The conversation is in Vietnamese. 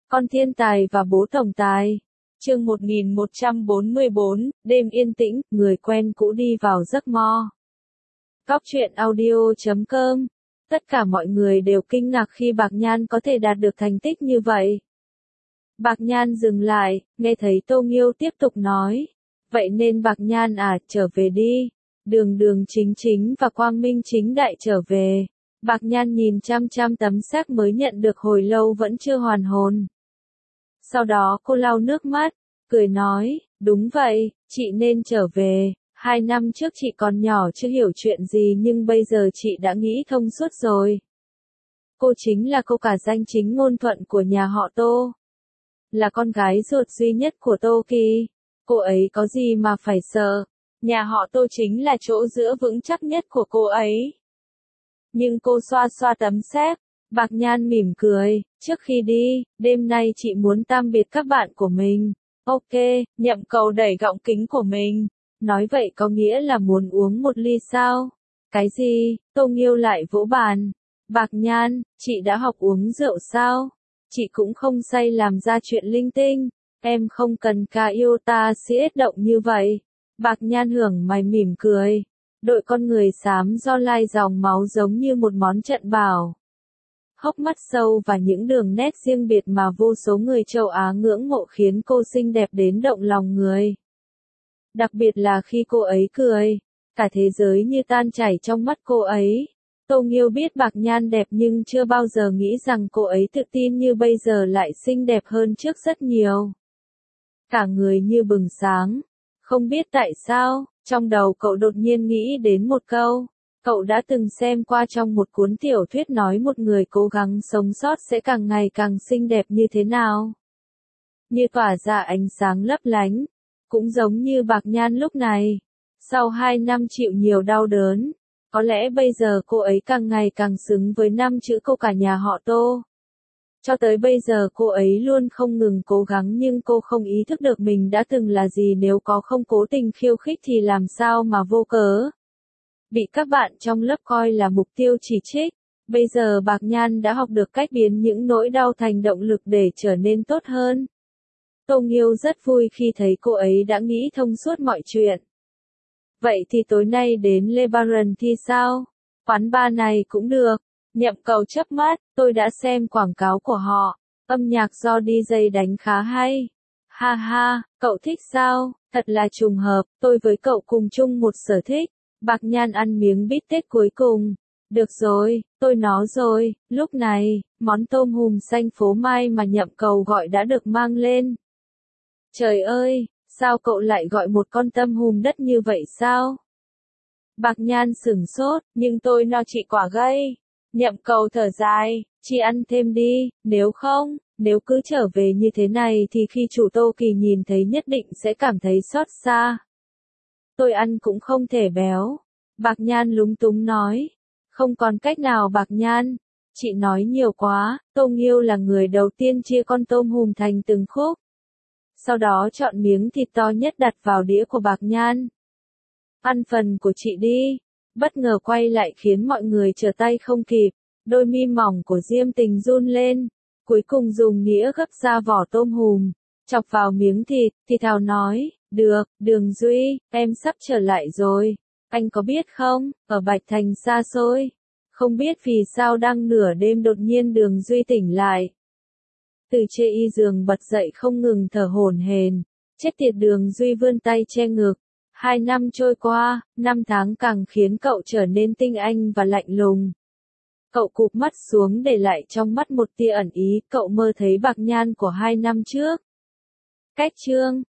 Con thiên tài và bố tổng tài. Chương 1144, đêm yên tĩnh, người quen cũ đi vào giấc mơ. Góc truyện audio.com. Tất cả mọi người đều kinh ngạc khi Bạc Nhan có thể đạt được thành tích như vậy. Bạc Nhan dừng lại, nghe thấy Tô Nghiêu tiếp tục nói. Vậy nên Bạc Nhan trở về đi. Đường đường chính chính và quang minh chính đại trở về. Bạc Nhan nhìn chăm chăm tấm xác mới nhận được hồi lâu vẫn chưa hoàn hồn. Sau đó cô lau nước mắt, cười nói, đúng vậy, chị nên trở về. 2 năm trước chị còn nhỏ chưa hiểu chuyện gì nhưng bây giờ chị đã nghĩ thông suốt rồi. Cô chính là cô cả danh chính ngôn thuận của nhà họ Tô. Là con gái ruột duy nhất của Tô Kỳ. Cô ấy có gì mà phải sợ. Nhà họ Tô chính là chỗ dựa vững chắc nhất của cô ấy. Nhưng cô xoa xoa tấm séc. Bạc Nhan mỉm cười, trước khi đi, đêm nay chị muốn tạm biệt các bạn của mình. Ok, Nhậm Cầu đẩy gọng kính của mình. Nói vậy có nghĩa là muốn uống một ly sao? Cái gì? Tô Nghiêu lại vỗ bàn. Bạc Nhan, chị đã học uống rượu sao? Chị cũng không say làm ra chuyện linh tinh. Em không cần ca yêu ta siết động như vậy. Bạc Nhan hưởng mày mỉm cười. Đội con người xám do lai dòng máu giống như một món trận bảo. Hốc mắt sâu và những đường nét riêng biệt mà vô số người châu Á ngưỡng mộ khiến cô xinh đẹp đến động lòng người. Đặc biệt là khi cô ấy cười, cả thế giới như tan chảy trong mắt cô ấy. Tô Nghiêu biết Bạc Nhan đẹp nhưng chưa bao giờ nghĩ rằng cô ấy tự tin như bây giờ lại xinh đẹp hơn trước rất nhiều. Cả người như bừng sáng. Không biết tại sao, trong đầu cậu đột nhiên nghĩ đến một câu. Cậu đã từng xem qua trong một cuốn tiểu thuyết nói một người cố gắng sống sót sẽ càng ngày càng xinh đẹp như thế nào. Như tỏa ra ánh sáng lấp lánh. Cũng giống như Bạc Nhan lúc này. Sau 2 năm chịu nhiều đau đớn. Có lẽ bây giờ cô ấy càng ngày càng xứng với 5 chữ cô cả nhà họ Tô. Cho tới bây giờ cô ấy luôn không ngừng cố gắng nhưng cô không ý thức được mình đã từng là gì nếu có không cố tình khiêu khích thì làm sao mà vô cớ. Bị các bạn trong lớp coi là mục tiêu chỉ trích. Bây giờ Bạc Nhan đã học được cách biến những nỗi đau thành động lực để trở nên tốt hơn. Tô Nghiêu rất vui khi thấy cô ấy đã nghĩ thông suốt mọi chuyện. Vậy thì tối nay đến Le Baron thì sao? Quán bar này cũng được. Nhậm Cầu chớp mắt, tôi đã xem quảng cáo của họ. Âm nhạc do DJ đánh khá hay. Ha ha, cậu thích sao? Thật là trùng hợp, tôi với cậu cùng chung một sở thích. Bạc Nhan ăn miếng bít tết cuối cùng. Được rồi, tôi nói rồi, lúc này, món tôm hùm xanh phố Mai mà Nhậm Cầu gọi đã được mang lên. Trời ơi, sao cậu lại gọi một con tôm hùm đất như vậy sao? Bạc Nhan sửng sốt, nhưng tôi no chị quả gây. Nhậm Cầu thở dài, chị ăn thêm đi, nếu cứ trở về như thế này thì khi chủ Tô Kỳ nhìn thấy nhất định sẽ cảm thấy xót xa. Tôi ăn cũng không thể béo. Bạc Nhan lúng túng nói. Không còn cách nào Bạc Nhan. Chị nói nhiều quá, Tô Nghiêu là người đầu tiên chia con tôm hùm thành từng khúc. Sau đó chọn miếng thịt to nhất đặt vào đĩa của Bạc Nhan. Ăn phần của chị đi. Bất ngờ quay lại khiến mọi người trở tay không kịp. Đôi mi mỏng của Diêm Tình run lên. Cuối cùng dùng nĩa gấp ra vỏ tôm hùm. Chọc vào miếng thịt, thì thào nói. Được, Đường Duy, em sắp trở lại rồi. Anh có biết không, ở Bạch Thành xa xôi. Không biết vì sao đang nửa đêm đột nhiên Đường Duy tỉnh lại. Từ chê y giường bật dậy không ngừng thở hổn hển. Chết tiệt, Đường Duy vươn tay che ngực. 2 năm trôi qua, 5 tháng càng khiến cậu trở nên tinh anh và lạnh lùng. Cậu cụp mắt xuống để lại trong mắt một tia ẩn ý, cậu mơ thấy Bạc Nhan của 2 năm trước. Cách chương